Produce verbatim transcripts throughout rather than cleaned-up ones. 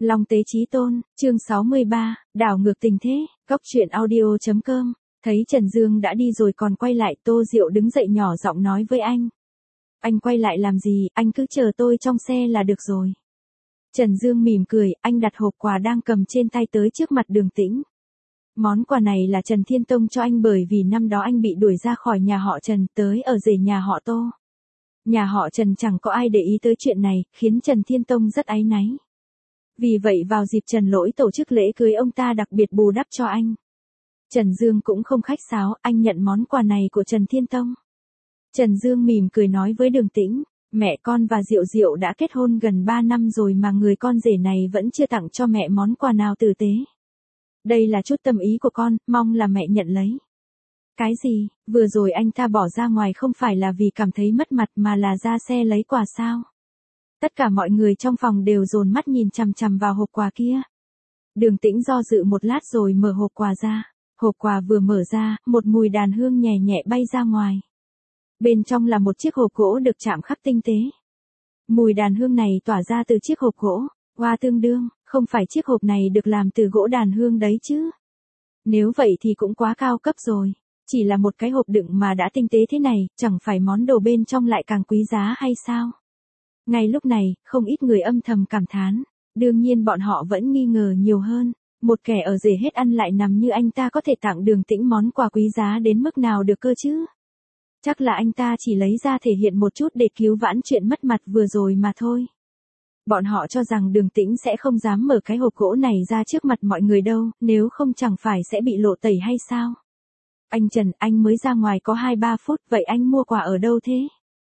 Long Tế Chí Tôn, chương sáu mươi ba, đảo ngược tình thế, góc truyện audio.com. Thấy Trần Dương đã đi rồi còn quay lại, Tô Diệu đứng dậy nhỏ giọng nói với anh. Anh quay lại làm gì, anh cứ chờ tôi trong xe là được rồi. Trần Dương mỉm cười, anh đặt hộp quà đang cầm trên tay tới trước mặt Đường Tĩnh. Món quà này là Trần Thiên Tông cho anh bởi vì năm đó anh bị đuổi ra khỏi nhà họ Trần tới ở rể nhà họ Tô. Nhà họ Trần chẳng có ai để ý tới chuyện này, khiến Trần Thiên Tông rất áy náy. Vì vậy vào dịp Trần Lỗi tổ chức lễ cưới ông ta đặc biệt bù đắp cho anh. Trần Dương cũng không khách sáo, anh nhận món quà này của Trần Thiên Tông. Trần Dương mỉm cười nói với Đường Tĩnh, mẹ con và Diệu Diệu đã kết hôn gần ba năm rồi mà người con rể này vẫn chưa tặng cho mẹ món quà nào tử tế. Đây là chút tâm ý của con, mong là mẹ nhận lấy. Cái gì, vừa rồi anh ta bỏ ra ngoài không phải là vì cảm thấy mất mặt mà là ra xe lấy quà sao? Tất cả mọi người trong phòng đều dồn mắt nhìn chằm chằm vào hộp quà kia. Đường Tĩnh do dự một lát rồi mở hộp quà ra. Hộp quà vừa mở ra, một mùi đàn hương nhẹ nhẹ bay ra ngoài. Bên trong là một chiếc hộp gỗ được chạm khắc tinh tế. Mùi đàn hương này tỏa ra từ chiếc hộp gỗ. Hoa tương đương, không phải chiếc hộp này được làm từ gỗ đàn hương đấy chứ. Nếu vậy thì cũng quá cao cấp rồi. Chỉ là một cái hộp đựng mà đã tinh tế thế này, chẳng phải món đồ bên trong lại càng quý giá hay sao? Ngay lúc này, không ít người âm thầm cảm thán. Đương nhiên bọn họ vẫn nghi ngờ nhiều hơn. Một kẻ ở rể hết ăn lại nằm như anh ta có thể tặng Đường Tĩnh món quà quý giá đến mức nào được cơ chứ? Chắc là anh ta chỉ lấy ra thể hiện một chút để cứu vãn chuyện mất mặt vừa rồi mà thôi. Bọn họ cho rằng Đường Tĩnh sẽ không dám mở cái hộp gỗ này ra trước mặt mọi người đâu, nếu không chẳng phải sẽ bị lộ tẩy hay sao? Anh Trần, anh mới ra ngoài có hai ba phút, vậy anh mua quà ở đâu thế?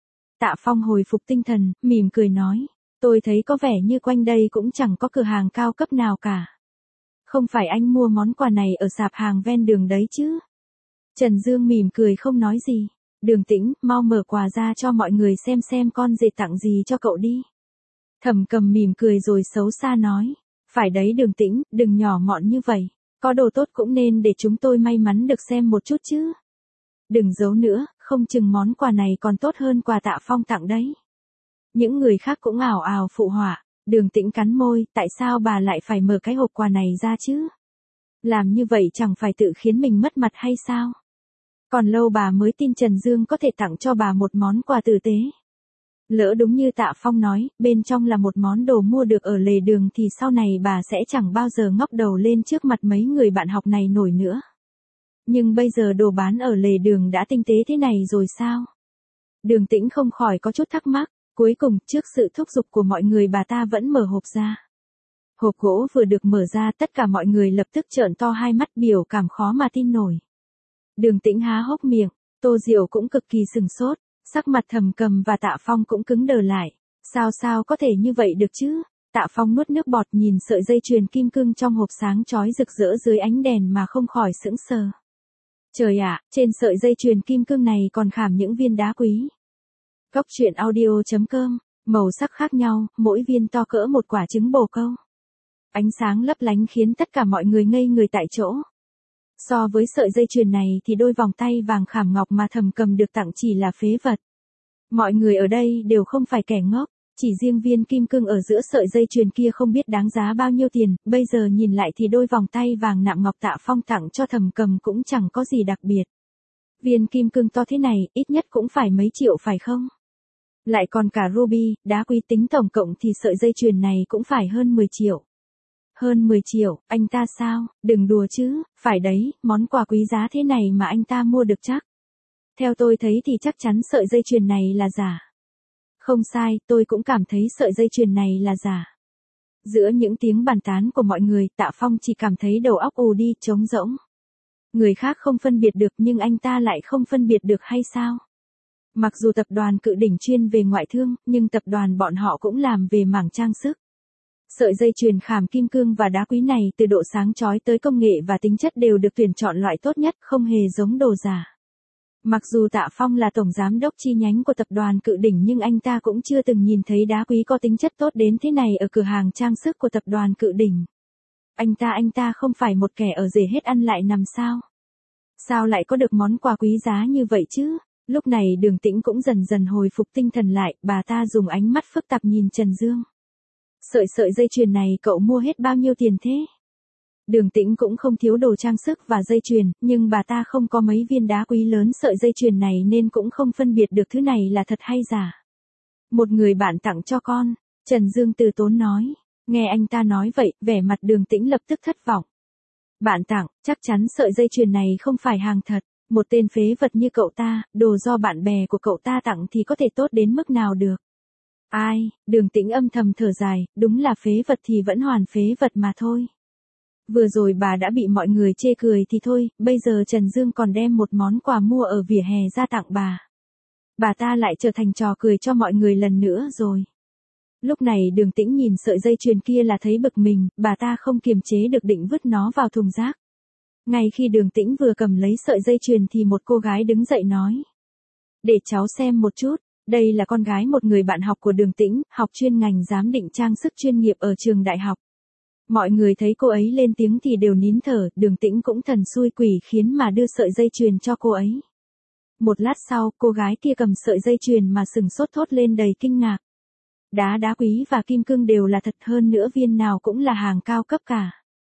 Tạ Phong hồi phục tinh thần, mỉm cười nói, tôi thấy có vẻ như quanh đây cũng chẳng có cửa hàng cao cấp nào cả. Không phải anh mua món quà này ở sạp hàng ven đường đấy chứ? Trần Dương mỉm cười không nói gì. Đường Tĩnh, mau mở quà ra cho mọi người xem xem con rể tặng gì cho cậu đi. Thẩm Cầm mỉm cười rồi xấu xa nói, phải đấy Đường Tĩnh, đừng nhỏ mọn như vậy. Có đồ tốt cũng nên để chúng tôi may mắn được xem một chút chứ. Đừng giấu nữa, không chừng món quà này còn tốt hơn quà Tạ Phong tặng đấy. Những người khác cũng ào ào phụ họa. Đường Tĩnh cắn môi, tại sao bà lại phải mở cái hộp quà này ra chứ? Làm như vậy chẳng phải tự khiến mình mất mặt hay sao? Còn lâu bà mới tin Trần Dương có thể tặng cho bà một món quà tử tế. Lỡ đúng như Tạ Phong nói, bên trong là một món đồ mua được ở lề đường thì sau này bà sẽ chẳng bao giờ ngóc đầu lên trước mặt mấy người bạn học này nổi nữa. Nhưng bây giờ đồ bán ở lề đường đã tinh tế thế này rồi sao? Đường Tĩnh không khỏi có chút thắc mắc. Cuối cùng, trước sự thúc giục của mọi người bà ta vẫn mở hộp ra. Hộp gỗ vừa được mở ra tất cả mọi người lập tức trợn to hai mắt biểu cảm khó mà tin nổi. Đường Tĩnh há hốc miệng, Tô Diệu cũng cực kỳ sừng sốt, sắc mặt Thẩm Cầm và Tạ Phong cũng cứng đờ lại. Sao sao có thể như vậy được chứ? Tạ Phong nuốt nước bọt nhìn sợi dây chuyền kim cương trong hộp sáng chói rực rỡ dưới ánh đèn mà không khỏi sững sờ. Trời ạ, trên sợi dây chuyền kim cương này còn khảm những viên đá quý. Góc truyện audio.com, màu sắc khác nhau, mỗi viên to cỡ một quả trứng bồ câu. Ánh sáng lấp lánh khiến tất cả mọi người ngây người tại chỗ. So với sợi dây chuyền này thì đôi vòng tay vàng khảm ngọc mà Thẩm Cầm được tặng chỉ là phế vật. Mọi người ở đây đều không phải kẻ ngốc, chỉ riêng viên kim cương ở giữa sợi dây chuyền kia không biết đáng giá bao nhiêu tiền, bây giờ nhìn lại thì đôi vòng tay vàng nạm ngọc Tạ Phong tặng cho Thẩm Cầm cũng chẳng có gì đặc biệt. Viên kim cương to thế này, ít nhất cũng phải mấy triệu phải không? Lại còn cả ruby, đá quý tính tổng cộng thì sợi dây chuyền này cũng phải hơn mười triệu. Hơn mười triệu, anh ta sao, đừng đùa chứ, phải đấy, món quà quý giá thế này mà anh ta mua được chắc. Theo tôi thấy thì chắc chắn sợi dây chuyền này là giả. Không sai, tôi cũng cảm thấy sợi dây chuyền này là giả. Giữa những tiếng bàn tán của mọi người, Tạ Phong chỉ cảm thấy đầu óc ù đi, trống rỗng. Người khác không phân biệt được nhưng anh ta lại không phân biệt được hay sao? Mặc dù tập đoàn Cự Đỉnh chuyên về ngoại thương, nhưng tập đoàn bọn họ cũng làm về mảng trang sức. Sợi dây chuyền khảm kim cương và đá quý này từ độ sáng chói tới công nghệ và tính chất đều được tuyển chọn loại tốt nhất, không hề giống đồ giả. Mặc dù Tạ Phong là tổng giám đốc chi nhánh của tập đoàn Cự Đỉnh nhưng anh ta cũng chưa từng nhìn thấy đá quý có tính chất tốt đến thế này ở cửa hàng trang sức của tập đoàn Cự Đỉnh. Anh ta anh ta không phải một kẻ ở rể hết ăn lại nằm sao? Sao lại có được món quà quý giá như vậy chứ? Lúc này Đường Tĩnh cũng dần dần hồi phục tinh thần lại, bà ta dùng ánh mắt phức tạp nhìn Trần Dương. Sợi sợi dây chuyền này cậu mua hết bao nhiêu tiền thế? Đường Tĩnh cũng không thiếu đồ trang sức và dây chuyền, nhưng bà ta không có mấy viên đá quý lớn sợi dây chuyền này nên cũng không phân biệt được thứ này là thật hay giả. Một người bạn tặng cho con, Trần Dương từ tốn nói. Nghe anh ta nói vậy, vẻ mặt Đường Tĩnh lập tức thất vọng. Bạn tặng, chắc chắn sợi dây chuyền này không phải hàng thật. Một tên phế vật như cậu ta, đồ do bạn bè của cậu ta tặng thì có thể tốt đến mức nào được. Ai, Đường Tĩnh âm thầm thở dài, đúng là phế vật thì vẫn hoàn phế vật mà thôi. Vừa rồi bà đã bị mọi người chê cười thì thôi, bây giờ Trần Dương còn đem một món quà mua ở vỉa hè ra tặng bà. Bà ta lại trở thành trò cười cho mọi người lần nữa rồi. Lúc này Đường Tĩnh nhìn sợi dây chuyền kia là thấy bực mình, bà ta không kiềm chế được định vứt nó vào thùng rác. Ngay khi Đường Tĩnh vừa cầm lấy sợi dây chuyền thì một cô gái đứng dậy nói. Để cháu xem một chút, đây là con gái một người bạn học của Đường Tĩnh, học chuyên ngành giám định trang sức chuyên nghiệp ở trường đại học. Mọi người thấy cô ấy lên tiếng thì đều nín thở, Đường Tĩnh cũng thần xui quỷ khiến mà đưa sợi dây chuyền cho cô ấy. Một lát sau, cô gái kia cầm sợi dây chuyền mà sừng sốt thốt lên đầy kinh ngạc. Đá đá quý và kim cương đều là thật, hơn nữa viên nào cũng là hàng cao cấp cả.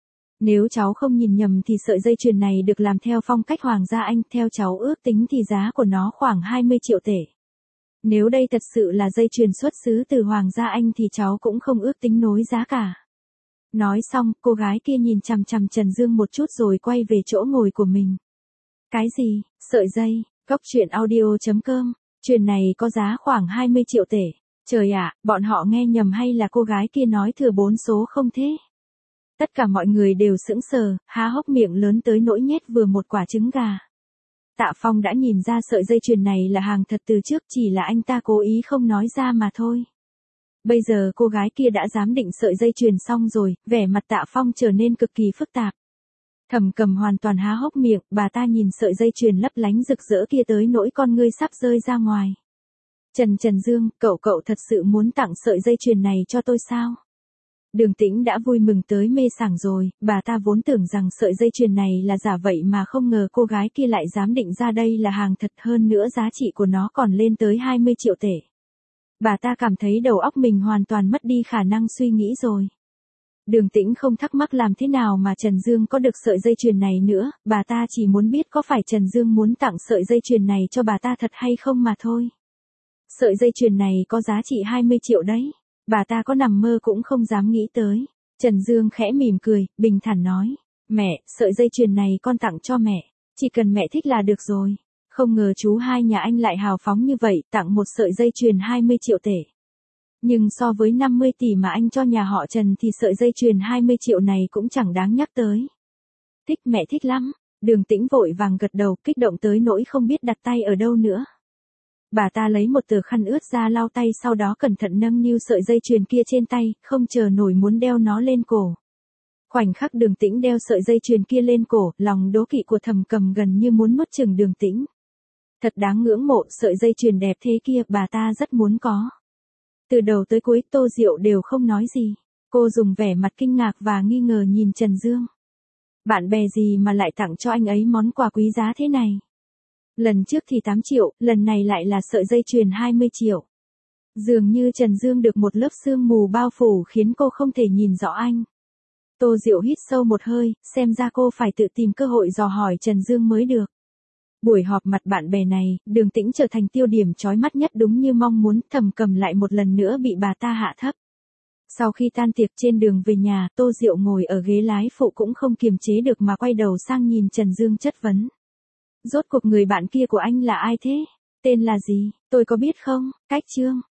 Nếu cháu không nhìn nhầm thì sợi dây chuyền này được làm theo phong cách Hoàng gia Anh, theo cháu ước tính thì giá của nó khoảng hai mươi triệu tệ. Nếu đây thật sự là dây chuyền xuất xứ từ Hoàng gia Anh thì cháu cũng không ước tính nối giá cả. Nói xong, cô gái kia nhìn chằm chằm Trần Dương một chút rồi quay về chỗ ngồi của mình. Cái gì? Sợi dây? Cốc truyện audio chấm com. Chuyền này có giá khoảng hai mươi triệu tệ. Trời ạ, bọn họ nghe nhầm hay là cô gái kia nói thừa bốn số không thế? Tất cả mọi người đều sững sờ, há hốc miệng lớn tới nỗi nhét vừa một quả trứng gà. Tạ Phong đã nhìn ra sợi dây chuyền này là hàng thật từ trước, chỉ là anh ta cố ý không nói ra mà thôi. Bây giờ cô gái kia đã giám định sợi dây chuyền xong rồi, vẻ mặt Tạ Phong trở nên cực kỳ phức tạp. Thẩm Cầm hoàn toàn há hốc miệng, bà ta nhìn sợi dây chuyền lấp lánh rực rỡ kia tới nỗi con ngươi sắp rơi ra ngoài. Trần Trần Dương, cậu cậu thật sự muốn tặng sợi dây chuyền này cho tôi sao? Đường Tĩnh đã vui mừng tới mê sảng rồi, bà ta vốn tưởng rằng sợi dây chuyền này là giả vậy mà không ngờ cô gái kia lại dám định ra đây là hàng thật, hơn nữa giá trị của nó còn lên tới hai mươi triệu tệ. Bà ta cảm thấy đầu óc mình hoàn toàn mất đi khả năng suy nghĩ rồi. Đường Tĩnh không thắc mắc làm thế nào mà Trần Dương có được sợi dây chuyền này nữa, bà ta chỉ muốn biết có phải Trần Dương muốn tặng sợi dây chuyền này cho bà ta thật hay không mà thôi. Sợi dây chuyền này có giá trị hai mươi triệu đấy. Bà ta có nằm mơ cũng không dám nghĩ tới. Trần Dương khẽ mỉm cười, bình thản nói. Mẹ, sợi dây chuyền này con tặng cho mẹ. Chỉ cần mẹ thích là được rồi. Không ngờ chú hai nhà anh lại hào phóng như vậy, tặng một sợi dây chuyền hai mươi triệu tệ. Nhưng so với năm mươi tỷ mà anh cho nhà họ Trần thì sợi dây chuyền hai mươi triệu này cũng chẳng đáng nhắc tới. Thích, mẹ thích lắm. Đường Tĩnh vội vàng gật đầu, kích động tới nỗi không biết đặt tay ở đâu nữa. Bà ta lấy một tờ khăn ướt ra lau tay, sau đó cẩn thận nâng niu sợi dây chuyền kia trên tay, không chờ nổi muốn đeo nó lên cổ. Khoảnh khắc Đường Tĩnh đeo sợi dây chuyền kia lên cổ, lòng đố kỵ của Thẩm Cầm gần như muốn nuốt chửng Đường Tĩnh. Thật đáng ngưỡng mộ, sợi dây chuyền đẹp thế kia, bà ta rất muốn có. Từ đầu tới cuối Tô Diệu đều không nói gì. Cô dùng vẻ mặt kinh ngạc và nghi ngờ nhìn Trần Dương. Bạn bè gì mà lại tặng cho anh ấy món quà quý giá thế này? Lần trước thì tám triệu, lần này lại là sợi dây chuyền hai mươi triệu. Dường như Trần Dương được một lớp sương mù bao phủ khiến cô không thể nhìn rõ anh. Tô Diệu hít sâu một hơi, xem ra cô phải tự tìm cơ hội dò hỏi Trần Dương mới được. Buổi họp mặt bạn bè này, Đường Tĩnh trở thành tiêu điểm chói mắt nhất, đúng như mong muốn. Thẩm Cầm lại một lần nữa bị bà ta hạ thấp. Sau khi tan tiệc trên đường về nhà, Tô Diệu ngồi ở ghế lái phụ cũng không kiềm chế được mà quay đầu sang nhìn Trần Dương chất vấn. Rốt cuộc người bạn kia của anh là ai thế? Tên là gì? Tôi có biết không? Cách Trương.